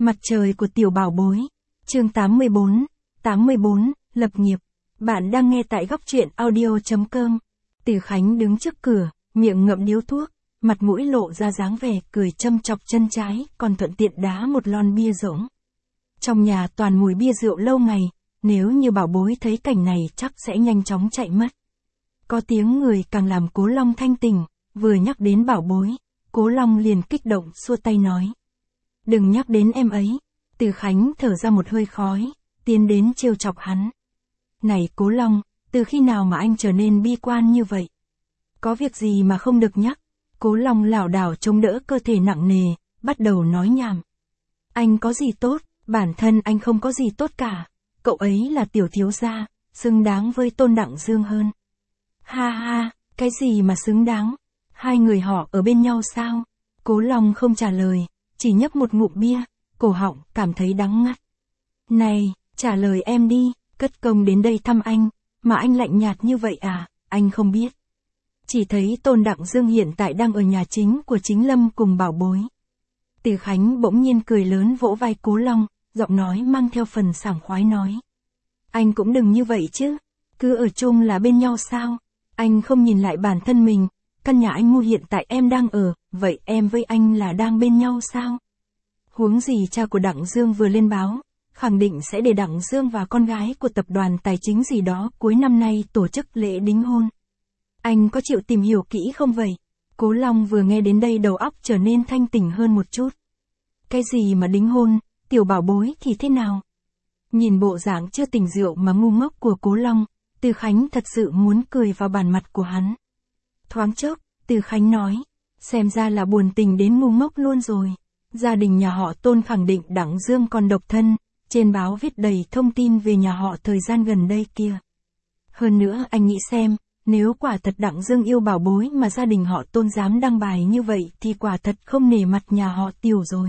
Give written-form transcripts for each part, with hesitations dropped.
Mặt trời của tiểu bảo bối. Chương 84, lập nghiệp. Bạn đang nghe tại góc truyện audio.com. Từ Khánh đứng trước cửa, miệng ngậm điếu thuốc, mặt mũi lộ ra dáng vẻ cười châm chọc chân trái, còn thuận tiện đá một lon bia rỗng. Trong nhà toàn mùi bia rượu lâu ngày, nếu như bảo bối thấy cảnh này chắc sẽ nhanh chóng chạy mất. Có tiếng người càng làm Cố Long thanh tỉnh, vừa nhắc đến bảo bối, Cố Long liền kích động xua tay nói. Đừng nhắc đến em ấy. Từ Khánh thở ra một hơi khói, tiến đến trêu chọc hắn. Này Cố Long, từ khi nào mà anh trở nên bi quan như vậy? Có việc gì mà không được nhắc? Cố Long lảo đảo chống đỡ cơ thể nặng nề, bắt đầu nói nhảm. Anh có gì tốt, bản thân anh không có gì tốt cả. Cậu ấy là tiểu thiếu gia, xứng đáng với Tôn Đặng Dương hơn. Ha ha, cái gì mà xứng đáng? Hai người họ ở bên nhau sao? Cố Long không trả lời, chỉ nhấp một ngụm bia, cổ họng cảm thấy đắng ngắt. Này, trả lời em đi, cất công đến đây thăm anh, mà anh lạnh nhạt như vậy à, anh không biết. Chỉ thấy Tôn Đặng Dương hiện tại đang ở nhà chính của Chính Lâm cùng bảo bối. Từ Khánh bỗng nhiên cười lớn vỗ vai Cố Long, giọng nói mang theo phần sảng khoái nói. Anh cũng đừng như vậy chứ, cứ ở chung là bên nhau sao, anh không nhìn lại bản thân mình, căn nhà anh mua hiện tại em đang ở, vậy em với anh là đang bên nhau sao? Huống gì cha của Đặng Dương vừa lên báo, khẳng định sẽ để Đặng Dương và con gái của tập đoàn tài chính gì đó cuối năm nay tổ chức lễ đính hôn. Anh có chịu tìm hiểu kỹ không vậy? Cố Long vừa nghe đến đây đầu óc trở nên thanh tỉnh hơn một chút. Cái gì mà đính hôn, tiểu bảo bối thì thế nào? Nhìn bộ dạng chưa tỉnh rượu mà ngu ngốc của Cố Long, Từ Khánh thật sự muốn cười vào bản mặt của hắn. Thoáng chốc, Từ Khánh nói, xem ra là buồn tình đến ngu ngốc luôn rồi. Gia đình nhà họ Tôn khẳng định Đặng Dương còn độc thân, trên báo viết đầy thông tin về nhà họ thời gian gần đây kia. Hơn nữa anh nghĩ xem, nếu quả thật Đặng Dương yêu bảo bối mà gia đình họ Tôn dám đăng bài như vậy thì quả thật không nể mặt nhà họ Tiểu rồi.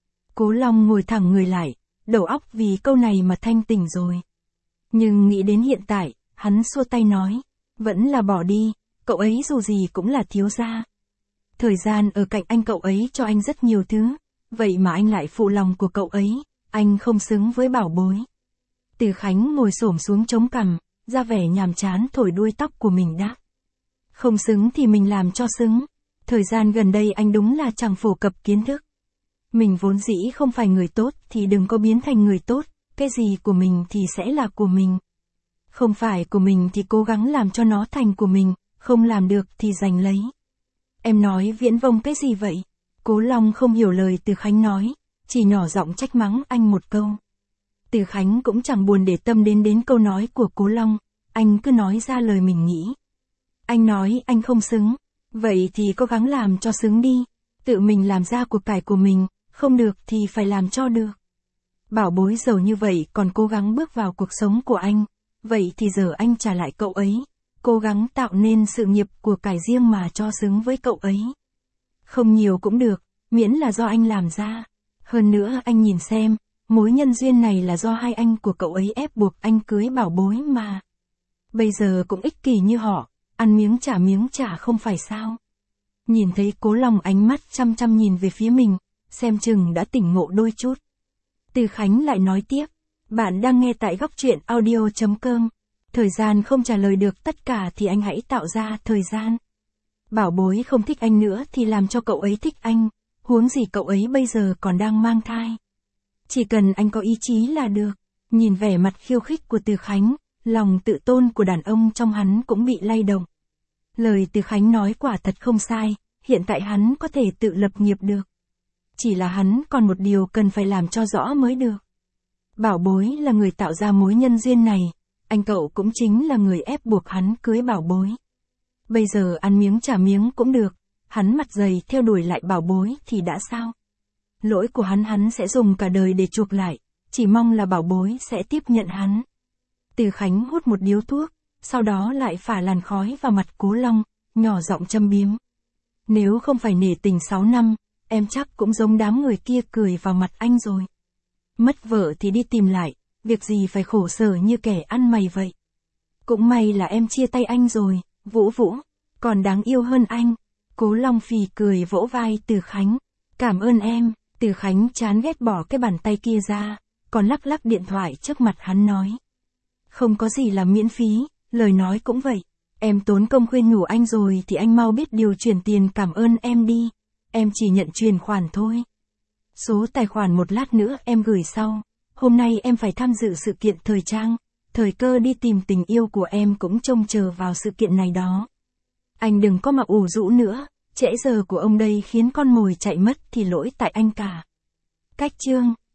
Cố Long ngồi thẳng người lại, đầu óc vì câu này mà thanh tỉnh rồi. Nhưng nghĩ đến hiện tại, hắn xua tay nói, vẫn là bỏ đi, cậu ấy dù gì cũng là thiếu gia. Thời gian ở cạnh anh cậu ấy cho anh rất nhiều thứ, vậy mà anh lại phụ lòng của cậu ấy, anh không xứng với bảo bối. Từ Khánh ngồi xổm xuống chống cằm, ra vẻ nhàm chán thổi đuôi tóc của mình đáp. Không xứng thì mình làm cho xứng, thời gian gần đây anh đúng là chẳng phổ cập kiến thức. Mình vốn dĩ không phải người tốt thì đừng có biến thành người tốt, cái gì của mình thì sẽ là của mình. Không phải của mình thì cố gắng làm cho nó thành của mình, không làm được thì giành lấy. Em nói viễn vông cái gì vậy? Cố Long không hiểu lời Từ Khánh nói, chỉ nhỏ giọng trách mắng anh một câu. Từ Khánh cũng chẳng buồn để tâm đến câu nói của Cố Long, anh cứ nói ra lời mình nghĩ. Anh nói anh không xứng, vậy thì cố gắng làm cho xứng đi, tự mình làm ra cuộc cải của mình, không được thì phải làm cho được. Bảo bối giàu như vậy còn cố gắng bước vào cuộc sống của anh, vậy thì giờ anh trả lại cậu ấy, cố gắng tạo nên sự nghiệp của cải riêng mà cho xứng với cậu ấy. Không nhiều cũng được, miễn là do anh làm ra. Hơn nữa anh nhìn xem, mối nhân duyên này là do hai anh của cậu ấy ép buộc anh cưới bảo bối mà. Bây giờ cũng ích kỷ như họ, ăn miếng trả không phải sao. Nhìn thấy Cố Long ánh mắt chăm chăm nhìn về phía mình, xem chừng đã tỉnh ngộ đôi chút. Từ Khánh lại nói tiếp, bạn đang nghe tại góc truyện audio.com. Thời gian không trả lời được tất cả thì anh hãy tạo ra thời gian. Bảo bối không thích anh nữa thì làm cho cậu ấy thích anh, huống gì cậu ấy bây giờ còn đang mang thai. Chỉ cần anh có ý chí là được. Nhìn vẻ mặt khiêu khích của Từ Khánh, lòng tự tôn của đàn ông trong hắn cũng bị lay động. Lời Từ Khánh nói quả thật không sai, hiện tại hắn có thể tự lập nghiệp được. Chỉ là hắn còn một điều cần phải làm cho rõ mới được. Bảo bối là người tạo ra mối nhân duyên này, anh cậu cũng chính là người ép buộc hắn cưới bảo bối. Bây giờ ăn miếng trả miếng cũng được, hắn mặt dày theo đuổi lại bảo bối thì đã sao? Lỗi của hắn sẽ dùng cả đời để chuộc lại, chỉ mong là bảo bối sẽ tiếp nhận hắn. Từ Khánh hút một điếu thuốc, sau đó lại phả làn khói vào mặt Cố Long, nhỏ giọng châm biếm. Nếu không phải nể tình 6 năm, em chắc cũng giống đám người kia cười vào mặt anh rồi. Mất vợ thì đi tìm lại, việc gì phải khổ sở như kẻ ăn mày vậy. Cũng may là em chia tay anh rồi, Vũ Vũ, còn đáng yêu hơn anh. Cố Long phì cười vỗ vai Từ Khánh. Cảm ơn em. Từ Khánh chán ghét bỏ cái bàn tay kia ra, còn lắc lắc điện thoại trước mặt hắn nói. Không có gì là miễn phí, lời nói cũng vậy. Em tốn công khuyên nhủ anh rồi thì anh mau biết điều chuyển tiền cảm ơn em đi. Em chỉ nhận chuyển khoản thôi. Số tài khoản một lát nữa em gửi sau. Hôm nay em phải tham dự sự kiện thời trang. Thời cơ đi tìm tình yêu của em cũng trông chờ vào sự kiện này đó. Anh đừng có mà ủ rũ nữa. Trễ giờ của ông đây khiến con mồi chạy mất thì lỗi tại anh cả. Cách chương